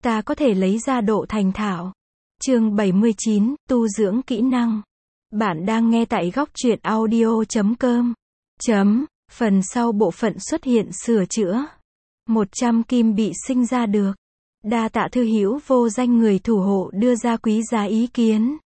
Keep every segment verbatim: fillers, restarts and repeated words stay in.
ta có thể lấy ra độ thành thạo. Chương bảy mươi chín, tu dưỡng kỹ năng. Bạn đang nghe tại góc truyện audio chấm com. Chấm, phần sau bộ phận xuất hiện sửa chữa. một trăm kim bị sinh ra được. Đa tạ thư hữu vô danh người thủ hộ đưa ra quý giá ý kiến.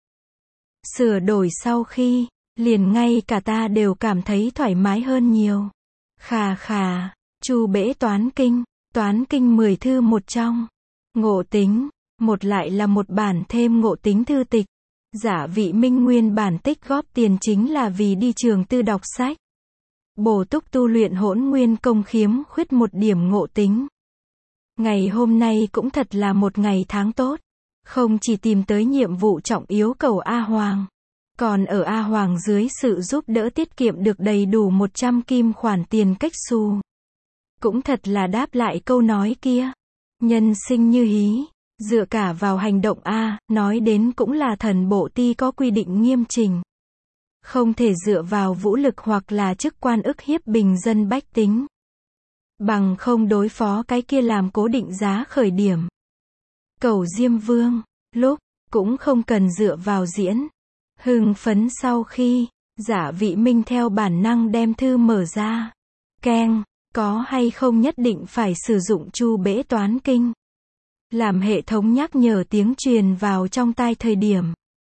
Sửa đổi sau khi, liền ngay cả ta đều cảm thấy thoải mái hơn nhiều. Khà khà, Chu Bễ toán kinh, toán kinh mười thư một trong. Ngộ tính, một lại là một bản thêm ngộ tính thư tịch. Giả Vị Minh nguyên bản tích góp tiền chính là vì đi trường tư đọc sách. Bổ túc tu luyện hỗn nguyên công khiếm khuyết một điểm ngộ tính. Ngày hôm nay cũng thật là một ngày tháng tốt. Không chỉ tìm tới nhiệm vụ trọng yếu cầu A Hoàng, còn ở A Hoàng dưới sự giúp đỡ tiết kiệm được đầy đủ một trăm kim khoản tiền cách xù. Cũng thật là đáp lại câu nói kia. Nhân sinh như hí, dựa cả vào hành động A, nói đến cũng là thần bộ ti có quy định nghiêm trình. Không thể dựa vào vũ lực hoặc là chức quan ức hiếp bình dân bách tính. Bằng không đối phó cái kia làm cố định giá khởi điểm. Cầu Diêm Vương, lúc, cũng không cần dựa vào diễn. Hưng phấn sau khi, Giả Vị Minh theo bản năng đem thư mở ra. Keng, có hay không nhất định phải sử dụng Chu Bễ toán kinh. Làm hệ thống nhắc nhở tiếng truyền vào trong tai thời điểm.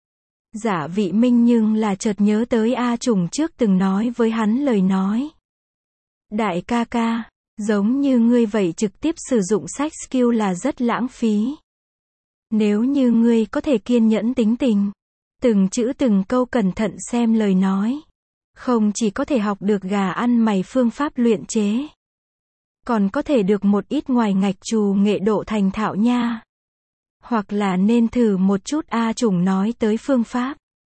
Giả Vị Minh nhưng là chợt nhớ tới A Trùng trước từng nói với hắn lời nói. Đại ca ca, giống như ngươi vậy trực tiếp sử dụng sách skill là rất lãng phí. Nếu như ngươi có thể kiên nhẫn tính tình, từng chữ từng câu cẩn thận xem lời nói, không chỉ có thể học được gà ăn mày phương pháp luyện chế, còn có thể được một ít ngoài ngạch trù nghệ độ thành thạo nha. Hoặc là nên thử một chút A Trùng nói tới phương pháp.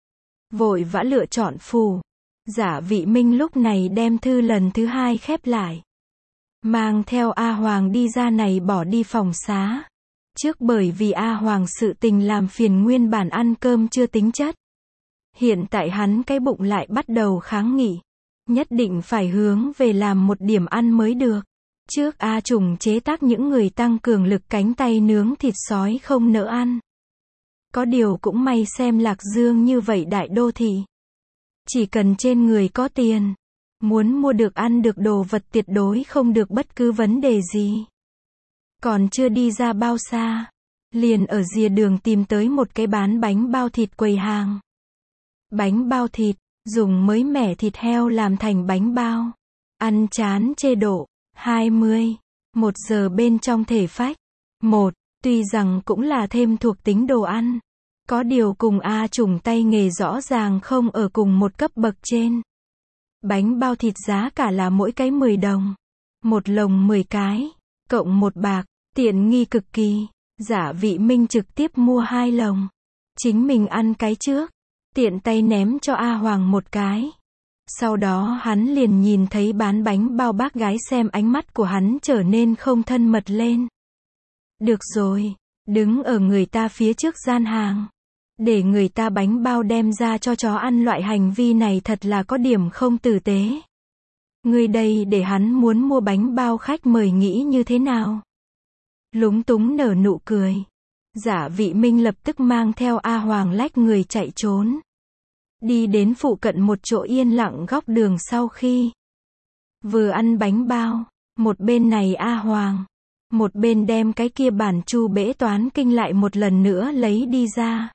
Vội vã lựa chọn phù. Giả Vị Minh lúc này đem thư lần thứ hai khép lại. Mang theo A Hoàng đi ra này bỏ đi phòng xá. Trước bởi vì A Hoàng sự tình làm phiền nguyên bản ăn cơm chưa tính chất. Hiện tại hắn cái bụng lại bắt đầu kháng nghị. Nhất định phải hướng về làm một điểm ăn mới được. Trước A Trùng chế tác những người tăng cường lực cánh tay nướng thịt sói không nỡ ăn. Có điều cũng may xem Lạc Dương như vậy đại đô thị. Chỉ cần trên người có tiền, muốn mua được ăn được đồ vật tuyệt đối không được bất cứ vấn đề gì. Còn chưa đi ra bao xa, liền ở rìa đường tìm tới một cái bán bánh bao thịt quầy hàng. Bánh bao thịt, dùng mới mẻ thịt heo làm thành bánh bao. Ăn chán chê độ hai mươi, một giờ bên trong thể phách. Một, tuy rằng cũng là thêm thuộc tính đồ ăn. Có điều cùng A Trùng tay nghề rõ ràng không ở cùng một cấp bậc trên. Bánh bao thịt giá cả là mỗi cái mười đồng. Một lồng mười cái, cộng một bạc, tiện nghi cực kỳ. Giả Vị Minh trực tiếp mua hai lồng. Chính mình ăn cái trước, tiện tay ném cho A Hoàng một cái. Sau đó hắn liền nhìn thấy bán bánh bao bác gái xem ánh mắt của hắn trở nên không thân mật lên. Được rồi, đứng ở người ta phía trước gian hàng. Để người ta bánh bao đem ra cho chó ăn loại hành vi này thật là có điểm không tử tế. Người đây để hắn muốn mua bánh bao khách mời nghĩ như thế nào? Lúng túng nở nụ cười. Giả Vị Minh lập tức mang theo A Hoàng lách người chạy trốn. Đi đến phụ cận một chỗ yên lặng góc đường sau khi vừa ăn bánh bao, một bên này A Hoàng, một bên đem cái kia bản Chu Bễ toán kinh lại một lần nữa lấy đi ra.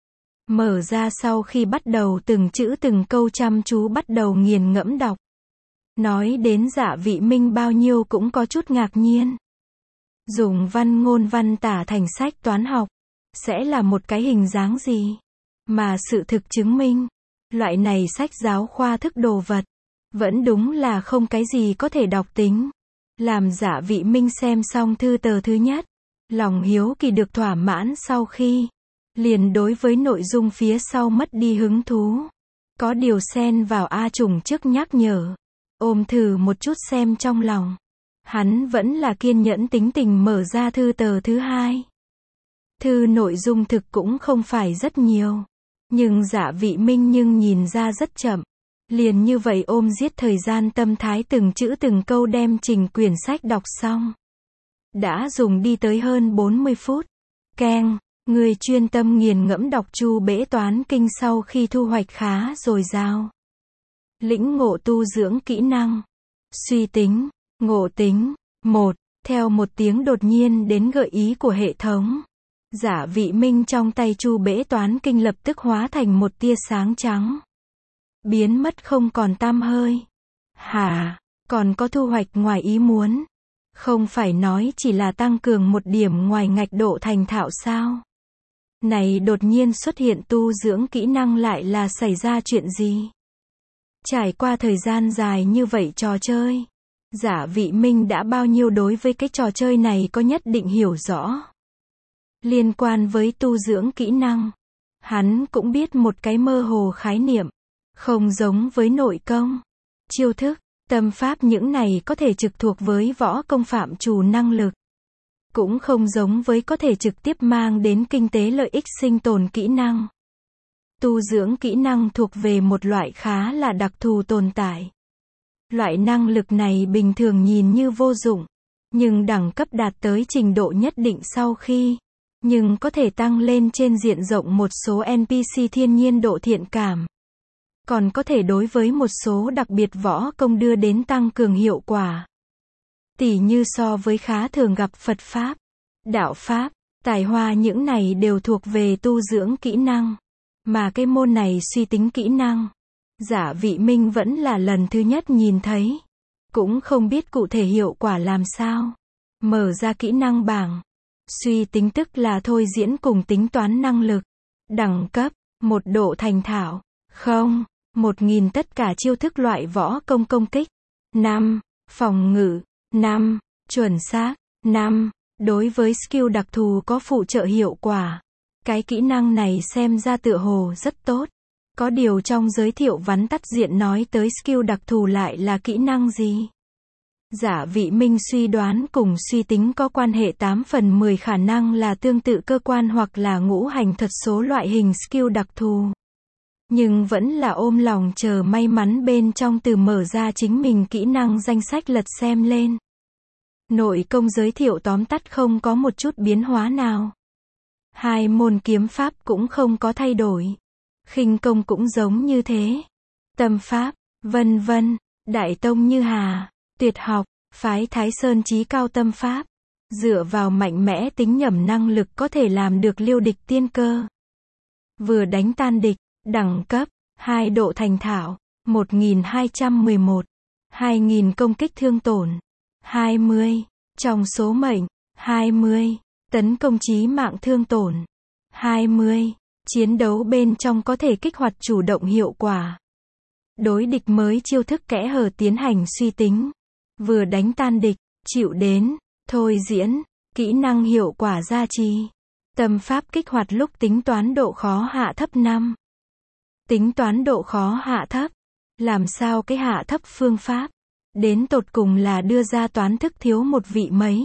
Mở ra sau khi bắt đầu từng chữ từng câu chăm chú bắt đầu nghiền ngẫm đọc. Nói đến Giả Vị Minh bao nhiêu cũng có chút ngạc nhiên. Dùng văn ngôn văn tả thành sách toán học, sẽ là một cái hình dáng gì? Mà sự thực chứng minh, loại này sách giáo khoa thức đồ vật, vẫn đúng là không cái gì có thể đọc tính. Làm Giả Vị Minh xem xong thư tờ thứ nhất, lòng hiếu kỳ được thỏa mãn sau khi, liền đối với nội dung phía sau mất đi hứng thú. Có điều xen vào A Trùng trước nhắc nhở, ôm thử một chút xem trong lòng. Hắn vẫn là kiên nhẫn tính tình mở ra thư tờ thứ hai. Thư nội dung thực cũng không phải rất nhiều. Nhưng Giả Vị Minh nhưng nhìn ra rất chậm. Liền như vậy ôm giết thời gian tâm thái từng chữ từng câu đem trình quyển sách đọc xong. Đã dùng đi tới hơn bốn mươi phút. Keng, người chuyên tâm nghiền ngẫm đọc chu bễ toán kinh sau khi thu hoạch khá dồi dào. Lĩnh ngộ tu dưỡng kỹ năng. Suy tính, ngộ tính. một. Theo một tiếng đột nhiên đến gợi ý của hệ thống. Giả vị minh trong tay chu bễ toán kinh lập tức hóa thành một tia sáng trắng. Biến mất không còn tăm hơi. Hả, còn có thu hoạch ngoài ý muốn. Không phải nói chỉ là tăng cường một điểm ngoài ngạch độ thành thạo sao? Này đột nhiên xuất hiện tu dưỡng kỹ năng lại là xảy ra chuyện gì? Trải qua thời gian dài như vậy trò chơi. Giả vị minh đã bao nhiêu đối với cái trò chơi này có nhất định hiểu rõ. Liên quan với tu dưỡng kỹ năng. Hắn cũng biết một cái mơ hồ khái niệm. Không giống với nội công. Chiêu thức, tâm pháp những này có thể trực thuộc với võ công phạm trù năng lực. Cũng không giống với có thể trực tiếp mang đến kinh tế lợi ích sinh tồn kỹ năng. Tu dưỡng kỹ năng thuộc về một loại khá là đặc thù tồn tại. Loại năng lực này bình thường nhìn như vô dụng, nhưng đẳng cấp đạt tới trình độ nhất định sau khi, nhưng có thể tăng lên trên diện rộng một số en pê xê thiên nhiên độ thiện cảm. Còn có thể đối với một số đặc biệt võ công đưa đến tăng cường hiệu quả. Tỉ như so với khá thường gặp Phật Pháp, Đạo Pháp, Tài Hoa những này đều thuộc về tu dưỡng kỹ năng. Mà cái môn này suy tính kỹ năng. Giả vị minh vẫn là lần thứ nhất nhìn thấy. Cũng không biết cụ thể hiệu quả làm sao. Mở ra kỹ năng bảng. Suy tính tức là thôi diễn cùng tính toán năng lực. Đẳng cấp, một độ thành thạo. Không, một nghìn tất cả chiêu thức loại võ công công kích. năm. Phòng ngự. năm. Chuẩn xác. năm. Đối với skill đặc thù có phụ trợ hiệu quả. Cái kỹ năng này xem ra tựa hồ rất tốt. Có điều trong giới thiệu vắn tắt diện nói tới skill đặc thù lại là kỹ năng gì? Giả vị minh suy đoán cùng suy tính có quan hệ tám phần mười khả năng là tương tự cơ quan hoặc là ngũ hành thuật số loại hình skill đặc thù. Nhưng vẫn là ôm lòng chờ may mắn bên trong từ mở ra chính mình kỹ năng danh sách lật xem lên. Nội công giới thiệu tóm tắt không có một chút biến hóa nào. Hai môn kiếm pháp cũng không có thay đổi. Khinh công cũng giống như thế. Tâm pháp, vân vân, đại tông như Hà, tuyệt học, phái Thái Sơn chí cao tâm pháp. Dựa vào mạnh mẽ tính nhẩm năng lực có thể làm được liêu địch tiên cơ. Vừa đánh tan địch, đẳng cấp, hai độ thành thạo, một nghìn hai trăm mười một. hai nghìn công kích thương tổn, hai mươi. Trong số mệnh, hai mươi. Tấn công chí mạng thương tổn, hai mươi. Chiến đấu bên trong có thể kích hoạt chủ động hiệu quả. Đối địch mới chiêu thức kẽ hở tiến hành suy tính. Vừa đánh tan địch, chịu đến, thôi diễn, kỹ năng hiệu quả gia trì. Tâm pháp kích hoạt lúc tính toán độ khó hạ thấp năm. Tính toán độ khó hạ thấp. Làm sao cái hạ thấp phương pháp? Đến tột cùng là đưa ra toán thức thiếu một vị mấy.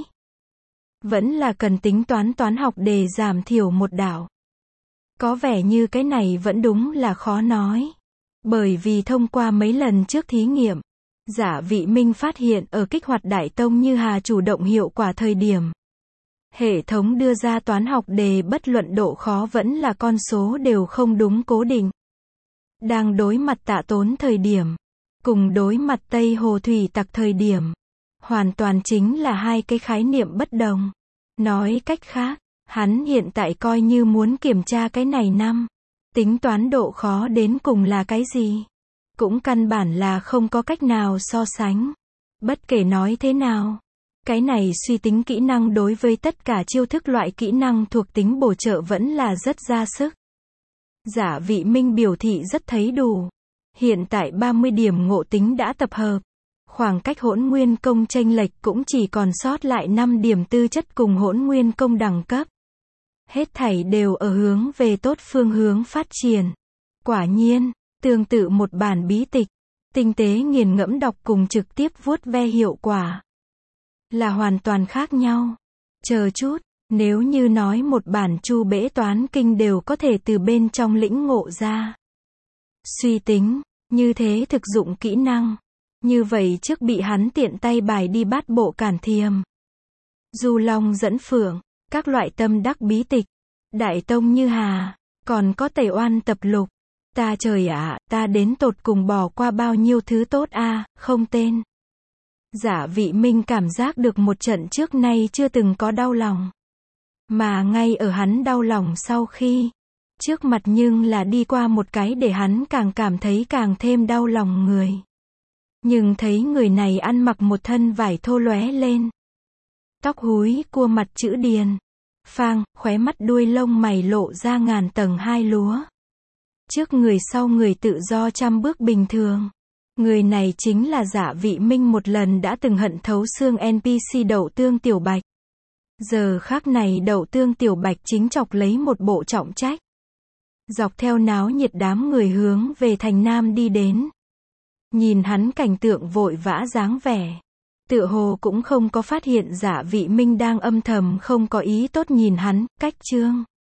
Vẫn là cần tính toán toán học để giảm thiểu một đảo. Có vẻ như cái này vẫn đúng là khó nói. Bởi vì thông qua mấy lần trước thí nghiệm, giả vị minh phát hiện ở kích hoạt đại tông như Hà chủ động hiệu quả thời điểm. Hệ thống đưa ra toán học đề bất luận độ khó vẫn là con số đều không đúng cố định. Đang đối mặt Tạ Tốn thời điểm, cùng đối mặt Tây Hồ Thủy Tặc thời điểm, hoàn toàn chính là hai cái khái niệm bất đồng. Nói cách khác, hắn hiện tại coi như muốn kiểm tra cái này năm. Tính toán độ khó đến cùng là cái gì? Cũng căn bản là không có cách nào so sánh. Bất kể nói thế nào, cái này suy tính kỹ năng đối với tất cả chiêu thức loại kỹ năng thuộc tính bổ trợ vẫn là rất ra sức. Giả vị minh biểu thị rất thấy đủ. Hiện tại ba mươi điểm ngộ tính đã tập hợp. Khoảng cách hỗn nguyên công chênh lệch cũng chỉ còn sót lại năm điểm tư chất cùng hỗn nguyên công đẳng cấp. Hết thảy đều ở hướng về tốt phương hướng phát triển. Quả nhiên, tương tự một bản bí tịch, tinh tế nghiền ngẫm đọc cùng trực tiếp vuốt ve hiệu quả là hoàn toàn khác nhau. Chờ chút, nếu như nói một bản chu bễ toán kinh đều có thể từ bên trong lĩnh ngộ ra. Suy tính, như thế thực dụng kỹ năng. Như vậy trước bị hắn tiện tay bài đi bát bộ cản thiềm. Du Long dẫn Phượng, các loại tâm đắc bí tịch, Đại Tông Như Hà, còn có Tẩy Oan tập lục. Ta trời ạ, ta đến tột cùng bỏ qua bao nhiêu thứ tốt a, không tên. Dạ Vị Minh cảm giác được một trận trước nay chưa từng có đau lòng. Mà ngay ở hắn đau lòng sau khi trước mặt nhưng là đi qua một cái để hắn càng cảm thấy càng thêm đau lòng người. Nhưng thấy người này ăn mặc một thân vải thô lóe lên. Tóc húi cua mặt chữ điền. Phang, khóe mắt đuôi lông mày lộ ra ngàn tầng hai lúa. Trước người sau người tự do trăm bước bình thường. Người này chính là Dạ Vị Minh một lần đã từng hận thấu xương en pê xê Đậu Tương Tiểu Bạch. Giờ khắc này Đậu Tương Tiểu Bạch chính chọc lấy một bộ trọng trách. Dọc theo náo nhiệt đám người hướng về thành Nam đi đến. Nhìn hắn cảnh tượng vội vã dáng vẻ. Tựa hồ cũng không có phát hiện Dạ Vị Minh đang âm thầm không có ý tốt nhìn hắn, cách chương.